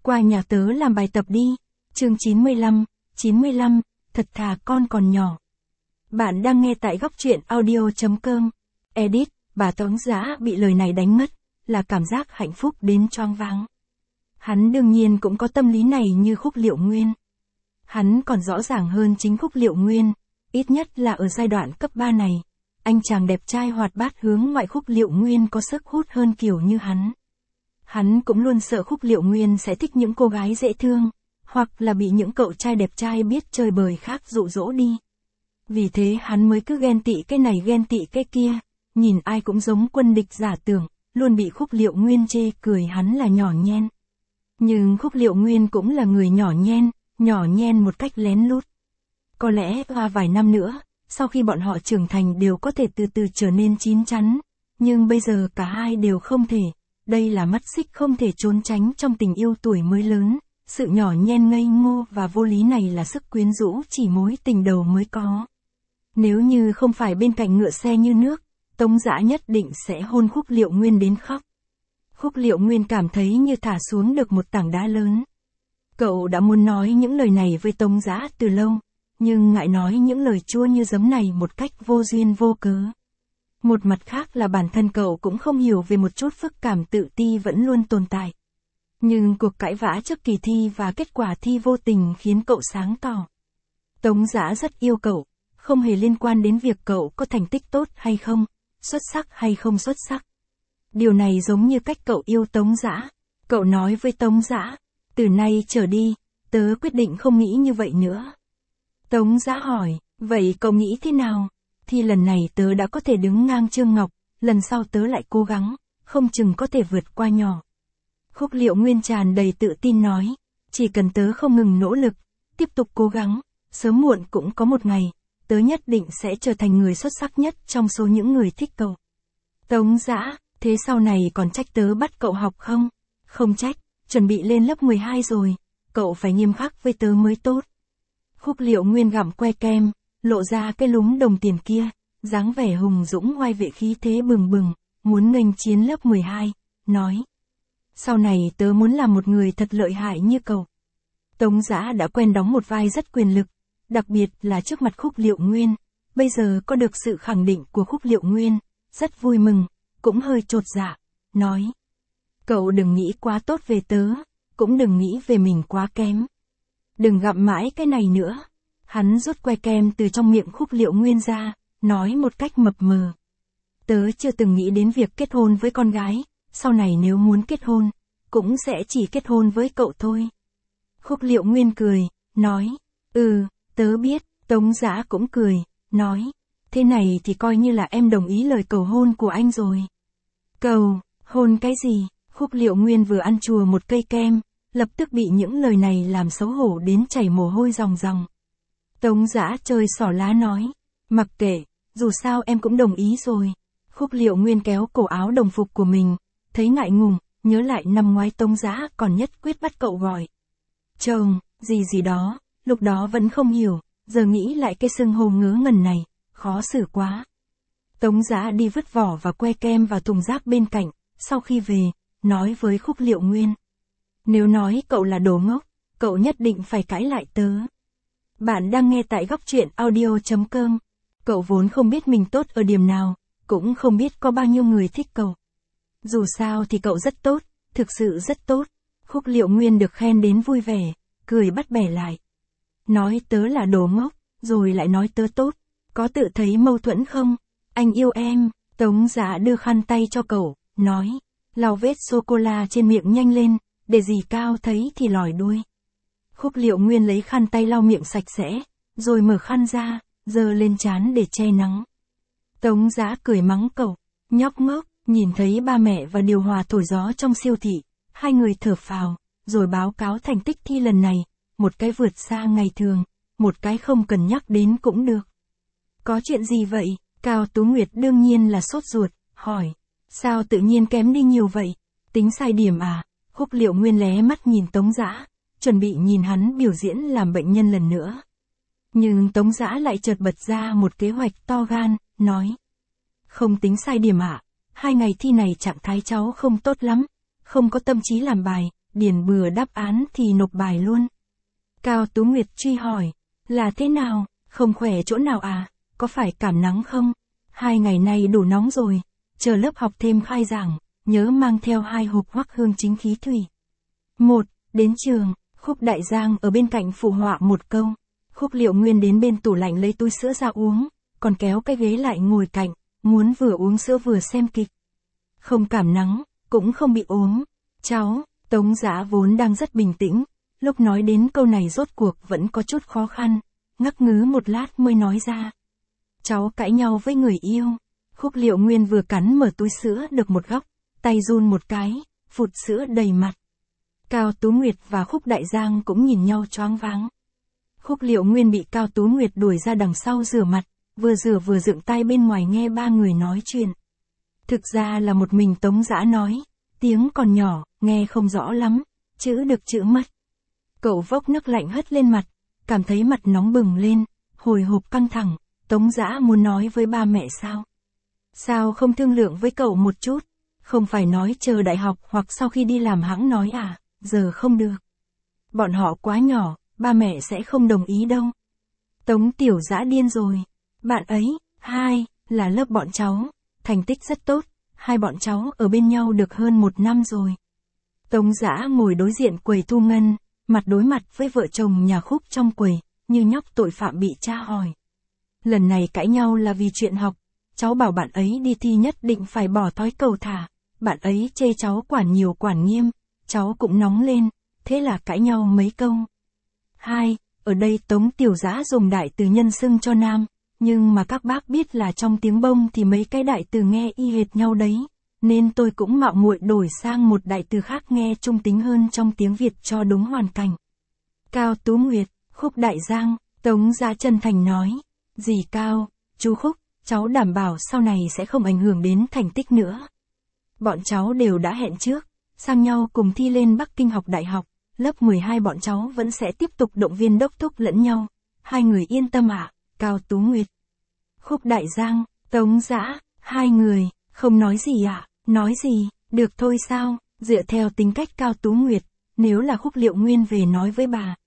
Qua nhà tớ làm bài tập đi. Chương 95, thật thà con còn nhỏ. Bạn đang nghe tại góc truyện audio.com. Edit, bà Tống Dã bị lời này đánh mất, là cảm giác hạnh phúc đến choáng váng. Hắn đương nhiên cũng có tâm lý này như Khúc Liệu Nguyên. Hắn còn rõ ràng hơn chính Khúc Liệu Nguyên, ít nhất là ở giai đoạn cấp 3 này. Anh chàng đẹp trai hoạt bát hướng ngoại Khúc Liệu Nguyên có sức hút hơn kiểu như hắn. Hắn cũng luôn sợ Khúc Liệu Nguyên sẽ thích những cô gái dễ thương, hoặc là bị những cậu trai đẹp trai biết chơi bời khác dụ dỗ đi. Vì thế hắn mới cứ ghen tị cái này ghen tị cái kia, nhìn ai cũng giống quân địch giả tưởng, luôn bị Khúc Liệu Nguyên chê cười hắn là nhỏ nhen. Nhưng Khúc Liệu Nguyên cũng là người nhỏ nhen một cách lén lút. Có lẽ qua vài năm nữa, sau khi bọn họ trưởng thành đều có thể từ từ trở nên chín chắn, nhưng bây giờ cả hai đều không thể. Đây là mắt xích không thể trốn tránh trong tình yêu tuổi mới lớn, sự nhỏ nhen ngây ngô và vô lý này là sức quyến rũ chỉ mối tình đầu mới có. Nếu như không phải bên cạnh ngựa xe như nước, Tống Dã nhất định sẽ hôn Khúc Liệu Nguyên đến khóc. Khúc Liệu Nguyên cảm thấy như thả xuống được một tảng đá lớn. Cậu đã muốn nói những lời này với Tống Dã từ lâu, nhưng ngại nói những lời chua như giấm này một cách vô duyên vô cớ. Một mặt khác là bản thân cậu cũng không hiểu về một chút phức cảm tự ti vẫn luôn tồn tại. Nhưng cuộc cãi vã trước kỳ thi và kết quả thi vô tình khiến cậu sáng tỏ. Tống Dã rất yêu cậu, không hề liên quan đến việc cậu có thành tích tốt hay không, xuất sắc hay không xuất sắc. Điều này giống như cách cậu yêu Tống Dã. Cậu nói với Tống Dã, từ nay trở đi, tớ quyết định không nghĩ như vậy nữa. Tống Dã hỏi, vậy cậu nghĩ thế nào? Thì lần này tớ đã có thể đứng ngang Trương Ngọc, lần sau tớ lại cố gắng, không chừng có thể vượt qua nhỏ. Khúc Liệu Nguyên tràn đầy tự tin nói, chỉ cần tớ không ngừng nỗ lực, tiếp tục cố gắng, sớm muộn cũng có một ngày, tớ nhất định sẽ trở thành người xuất sắc nhất trong số những người thích cậu. Tống Dã, thế sau này còn trách tớ bắt cậu học không? Không trách, chuẩn bị lên lớp 12 rồi, cậu phải nghiêm khắc với tớ mới tốt. Khúc Liệu Nguyên gặm que kem, lộ ra cái lúm đồng tiền kia, dáng vẻ hùng dũng oai vệ khí thế bừng bừng, muốn nghênh chiến lớp 12, nói. Sau này tớ muốn làm một người thật lợi hại như cậu. Tống Dã đã quen đóng một vai rất quyền lực, đặc biệt là trước mặt Khúc Liệu Nguyên, bây giờ có được sự khẳng định của Khúc Liệu Nguyên, rất vui mừng, cũng hơi chột dạ, nói. Cậu đừng nghĩ quá tốt về tớ, cũng đừng nghĩ về mình quá kém. Đừng gặm mãi cái này nữa. Hắn rút que kem từ trong miệng Khúc Liệu Nguyên ra, nói một cách mập mờ. Tớ chưa từng nghĩ đến việc kết hôn với con gái, sau này nếu muốn kết hôn, cũng sẽ chỉ kết hôn với cậu thôi. Khúc Liệu Nguyên cười, nói, tớ biết. Tống Dã cũng cười, nói, thế này thì coi như là em đồng ý lời cầu hôn của anh rồi. Cầu hôn cái gì? Khúc Liệu Nguyên vừa ăn chùa một cây kem, lập tức bị những lời này làm xấu hổ đến chảy mồ hôi ròng ròng. Tống Dã chơi xỏ lá nói, mặc kệ, dù sao em cũng đồng ý rồi. Khúc Liệu Nguyên kéo cổ áo đồng phục của mình, thấy ngại ngùng, nhớ lại năm ngoái Tống Dã còn nhất quyết bắt cậu gọi chồng, gì đó, lúc đó vẫn không hiểu, giờ nghĩ lại cái xưng hô ngớ ngẩn này, khó xử quá. Tống Dã đi vứt vỏ và que kem vào thùng rác bên cạnh, sau khi về, nói với Khúc Liệu Nguyên. Nếu nói cậu là đồ ngốc, cậu nhất định phải cãi lại tớ. Bạn đang nghe tại góc truyện audio.com. Cậu vốn không biết mình tốt ở điểm nào, cũng không biết có bao nhiêu người thích cậu. Dù sao thì cậu rất tốt, thực sự rất tốt. Khúc Liệu Nguyên được khen đến vui vẻ, cười bắt bẻ lại. Nói tớ là đồ ngốc, rồi lại nói tớ tốt, có tự thấy mâu thuẫn không? Anh yêu em. Tống Dã đưa khăn tay cho cậu, nói, lau vết sô-cô-la trên miệng nhanh lên, để dì Cao thấy thì lòi đuôi. Khúc Liệu Nguyên lấy khăn tay lau miệng sạch sẽ, rồi mở khăn ra, giơ lên trán để che nắng. Tống Dã cười mắng cậu, nhóc ngốc. Nhìn thấy ba mẹ và điều hòa thổi gió trong siêu thị, hai người thở phào, rồi báo cáo thành tích thi lần này, một cái vượt xa ngày thường, một cái không cần nhắc đến cũng được. Có chuyện gì vậy? Cao Tú Nguyệt đương nhiên là sốt ruột, hỏi, sao tự nhiên kém đi nhiều vậy? Tính sai điểm à? Khúc Liệu Nguyên lé mắt nhìn Tống Dã, chuẩn bị nhìn hắn biểu diễn làm bệnh nhân lần nữa. Nhưng Tống Dã lại chợt bật ra một kế hoạch to gan, nói, không tính sai điểm ạ. 2 ngày thi này trạng thái cháu không tốt lắm, không có tâm trí làm bài, điền bừa đáp án thì nộp bài luôn. Cao Tú Nguyệt truy hỏi, là thế nào, không khỏe chỗ nào à, có phải cảm nắng không? 2 ngày nay đủ nóng rồi, chờ lớp học thêm khai giảng, nhớ mang theo 2 hộp Hoắc Hương chính khí thủy. 1. Đến trường, Khúc Đại Giang ở bên cạnh phụ họa một câu. Khúc Liệu Nguyên đến bên tủ lạnh lấy túi sữa ra uống, còn kéo cái ghế lại ngồi cạnh, muốn vừa uống sữa vừa xem kịch. Không cảm nắng, cũng không bị ốm. Cháu, Tống Dã vốn đang rất bình tĩnh, lúc nói đến câu này rốt cuộc vẫn có chút khó khăn, ngắc ngứ một lát mới nói ra. Cháu cãi nhau với người yêu. Khúc Liệu Nguyên vừa cắn mở túi sữa được một góc, tay run một cái, phụt sữa đầy mặt. Cao Tú Nguyệt và Khúc Đại Giang cũng nhìn nhau choáng váng. Khúc Liệu Nguyên bị Cao Tú Nguyệt đuổi ra đằng sau rửa mặt, vừa rửa vừa dựng tay bên ngoài nghe 3 người nói chuyện. Thực ra là một mình Tống Dã nói, tiếng còn nhỏ, nghe không rõ lắm, chữ được chữ mất. Cậu vốc nước lạnh hất lên mặt, cảm thấy mặt nóng bừng lên, hồi hộp căng thẳng, Tống Dã muốn nói với ba mẹ sao? Sao không thương lượng với cậu một chút? Không phải nói chờ đại học hoặc sau khi đi làm hãng nói à, giờ không được. Bọn họ quá nhỏ, ba mẹ sẽ không đồng ý đâu. Tống Tiểu Dã điên rồi. Bạn ấy, 2, là lớp bọn cháu, thành tích rất tốt, 2 bọn cháu ở bên nhau được hơn 1 năm rồi. Tống Dã ngồi đối diện quầy thu ngân, mặt đối mặt với vợ chồng nhà Khúc trong quầy, như nhóc tội phạm bị tra hỏi. Lần này cãi nhau là vì chuyện học, cháu bảo bạn ấy đi thi nhất định phải bỏ thói cầu thả, bạn ấy chê cháu quản nhiều quản nghiêm, cháu cũng nóng lên, thế là cãi nhau mấy câu. 2, ở đây Tống Tiểu Dã dùng đại từ nhân xưng cho nam, nhưng mà các bác biết là trong tiếng Bông thì mấy cái đại từ nghe y hệt nhau đấy, nên tôi cũng mạo muội đổi sang một đại từ khác nghe trung tính hơn trong tiếng Việt cho đúng hoàn cảnh. Cao Tú Nguyệt, Khúc Đại Giang, Tống Dã chân thành nói, dì Cao, chú Khúc, cháu đảm bảo sau này sẽ không ảnh hưởng đến thành tích nữa. Bọn cháu đều đã hẹn trước, sang nhau cùng thi lên Bắc Kinh học đại học, lớp 12 bọn cháu vẫn sẽ tiếp tục động viên đốc thúc lẫn nhau. 2 người yên tâm ạ, Cao Tú Nguyệt. Khúc Đại Giang, Tống Dã, 2 người, không nói gì ạ, nói gì, được thôi sao, dựa theo tính cách Cao Tú Nguyệt, nếu là Khúc Liệu Nguyên về nói với bà.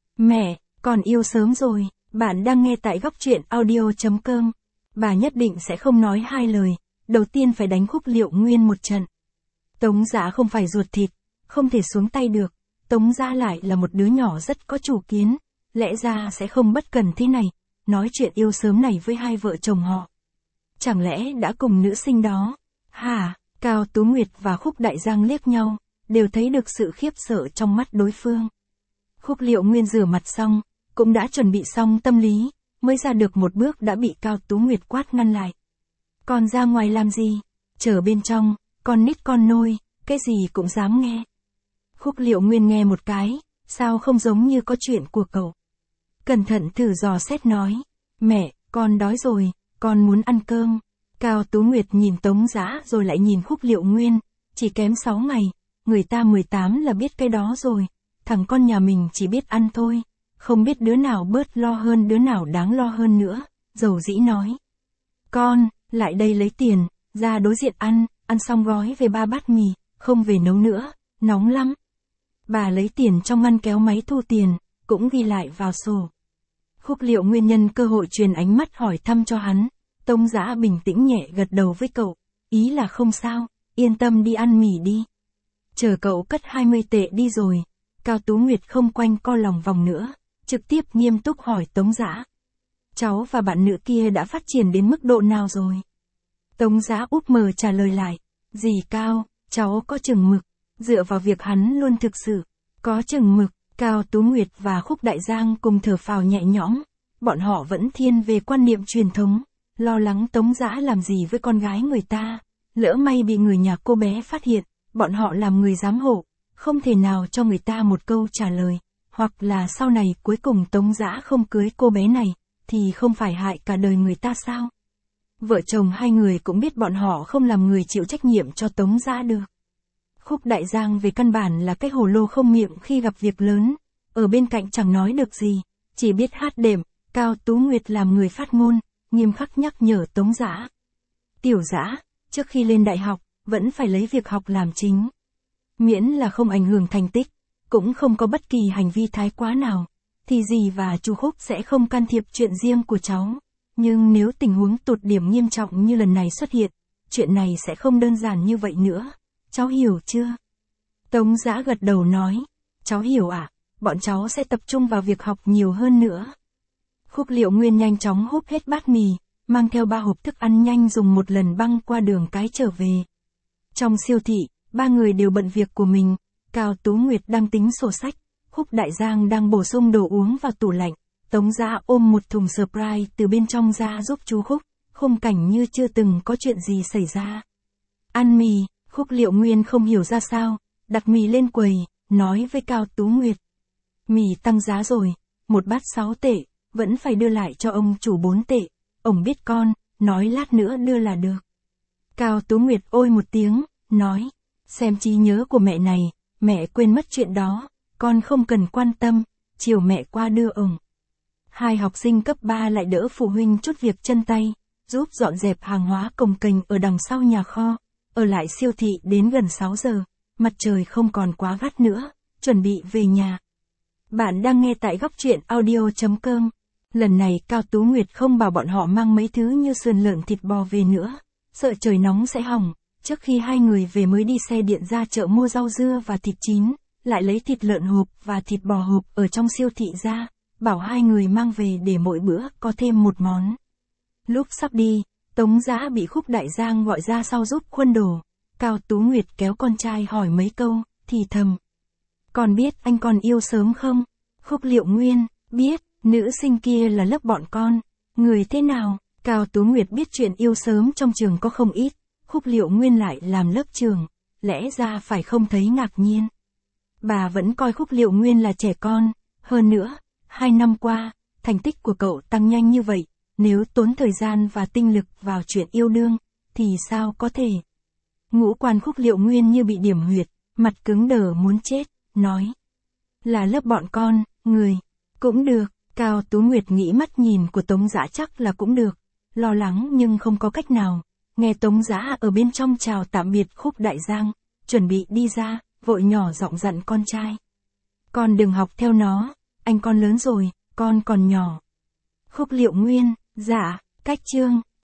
Mẹ, con yêu sớm rồi, bạn đang nghe tại góc truyện audio.com. Bà nhất định sẽ không nói 2 lời, đầu tiên phải đánh Khúc Liệu Nguyên một trận. Tống Dã không phải ruột thịt, không thể xuống tay được, Tống Dã lại là một đứa nhỏ rất có chủ kiến, lẽ ra sẽ không bất cần thế này, nói chuyện yêu sớm này với 2 vợ chồng họ. Chẳng lẽ đã cùng nữ sinh đó? Hả? Cao Tú Nguyệt và Khúc Đại Giang liếc nhau, đều thấy được sự khiếp sợ trong mắt đối phương. Khúc Liệu Nguyên rửa mặt xong, cũng đã chuẩn bị xong tâm lý, mới ra được một bước đã bị Cao Tú Nguyệt quát ngăn lại. Con ra ngoài làm gì? Chờ bên trong, con nít con nôi, cái gì cũng dám nghe. Khúc Liệu Nguyên nghe một cái, sao không giống như có chuyện của cậu. Cẩn thận thử dò xét nói, mẹ, con đói rồi, con muốn ăn cơm. Cao Tú Nguyệt nhìn Tống Dã rồi lại nhìn Khúc Liệu Nguyên, chỉ kém 6 ngày, người ta 18 là biết cái đó rồi, thằng con nhà mình chỉ biết ăn thôi, không biết đứa nào bớt lo hơn đứa nào đáng lo hơn nữa, dầu dĩ nói. Con, lại đây lấy tiền, ra đối diện ăn xong gói về 3 bát mì, không về nấu nữa, nóng lắm. Bà lấy tiền trong ngăn kéo máy thu tiền, cũng ghi lại vào sổ. Khúc Liệu Nguyên nhân cơ hội truyền ánh mắt hỏi thăm cho hắn, Tống Dã bình tĩnh nhẹ gật đầu với cậu, ý là không sao, yên tâm đi ăn mì đi. Chờ cậu cất 20 tệ đi rồi, Cao Tú Nguyệt không quanh co lòng vòng nữa, trực tiếp nghiêm túc hỏi Tống Dã. Cháu và bạn nữ kia đã phát triển đến mức độ nào rồi? Tống Dã úp mờ trả lời lại, dì Cao, cháu có chừng mực, dựa vào việc hắn luôn thực sự, có chừng mực. Cao Tú Nguyệt và Khúc Đại Giang cùng thở phào nhẹ nhõm, bọn họ vẫn thiên về quan niệm truyền thống, lo lắng Tống Dã làm gì với con gái người ta, lỡ may bị người nhà cô bé phát hiện, bọn họ làm người giám hộ, không thể nào cho người ta một câu trả lời, hoặc là sau này cuối cùng Tống Dã không cưới cô bé này, thì không phải hại cả đời người ta sao? Vợ chồng 2 người cũng biết bọn họ không làm người chịu trách nhiệm cho Tống Dã được. Khúc Đại Giang về căn bản là cái hồ lô không miệng khi gặp việc lớn, ở bên cạnh chẳng nói được gì, chỉ biết hát đệm. Cao Tú Nguyệt làm người phát ngôn, nghiêm khắc nhắc nhở Tống Dã. Tiểu Dã, trước khi lên đại học, vẫn phải lấy việc học làm chính. Miễn là không ảnh hưởng thành tích, cũng không có bất kỳ hành vi thái quá nào, thì dì và chú Khúc sẽ không can thiệp chuyện riêng của cháu. Nhưng nếu tình huống tụt điểm nghiêm trọng như lần này xuất hiện, chuyện này sẽ không đơn giản như vậy nữa. Cháu hiểu chưa? Tống Dã gật đầu nói. Cháu hiểu ạ, bọn cháu sẽ tập trung vào việc học nhiều hơn nữa. Khúc Liệu Nguyên nhanh chóng húp hết bát mì, mang theo 3 hộp thức ăn nhanh dùng một lần băng qua đường cái trở về. Trong siêu thị, 3 người đều bận việc của mình. Cao Tú Nguyệt đang tính sổ sách, Khúc Đại Giang đang bổ sung đồ uống vào tủ lạnh. Tống Dã ôm một thùng Sprite từ bên trong ra giúp chú Khúc, khung cảnh như chưa từng có chuyện gì xảy ra. Ăn mì, Khúc Liệu Nguyên không hiểu ra sao, đặt mì lên quầy, nói với Cao Tú Nguyệt. Mì tăng giá rồi, một bát 6 tệ, vẫn phải đưa lại cho ông chủ 4 tệ. Ông biết con, nói lát nữa đưa là được. Cao Tú Nguyệt ôi một tiếng, nói, xem trí nhớ của mẹ này, mẹ quên mất chuyện đó, con không cần quan tâm, chiều mẹ qua đưa ông. 2 học sinh cấp 3 lại đỡ phụ huynh chút việc chân tay, giúp dọn dẹp hàng hóa cồng kềnh ở đằng sau nhà kho, ở lại siêu thị đến gần 6 giờ, mặt trời không còn quá gắt nữa, chuẩn bị về nhà. Bạn đang nghe tại góc truyện audio.com. Lần này Cao Tú Nguyệt không bảo bọn họ mang mấy thứ như sườn lợn thịt bò về nữa, sợ trời nóng sẽ hỏng. Trước khi 2 người về mới đi xe điện ra chợ mua rau dưa và thịt chín, lại lấy thịt lợn hộp và thịt bò hộp ở trong siêu thị ra, bảo 2 người mang về để mỗi bữa có thêm một món. Lúc sắp đi, Tống Dã bị Khúc Đại Giang gọi ra sau giúp khuân đồ. Cao Tú Nguyệt kéo con trai hỏi mấy câu, thì thầm. Con biết anh còn yêu sớm không? Khúc Liệu Nguyên, biết, nữ sinh kia là lớp bọn con. Người thế nào? Cao Tú Nguyệt biết chuyện yêu sớm trong trường có không ít. Khúc Liệu Nguyên lại làm lớp trường, lẽ ra phải không thấy ngạc nhiên. Bà vẫn coi Khúc Liệu Nguyên là trẻ con, hơn nữa, 2 năm qua, thành tích của cậu tăng nhanh như vậy, nếu tốn thời gian và tinh lực vào chuyện yêu đương, thì sao có thể? Ngũ quan Khúc Liệu Nguyên như bị điểm huyệt, mặt cứng đờ muốn chết, nói. Là lớp bọn con, người, cũng được, Cao Tú Nguyệt nghĩ mắt nhìn của Tống Dã chắc là cũng được, lo lắng nhưng không có cách nào. Nghe Tống Dã ở bên trong chào tạm biệt Khúc Đại Giang, chuẩn bị đi ra, vội nhỏ giọng dặn con trai. Con đừng học theo nó, anh con lớn rồi, con còn nhỏ. Khúc Liệu Nguyên, dạ, cách chương.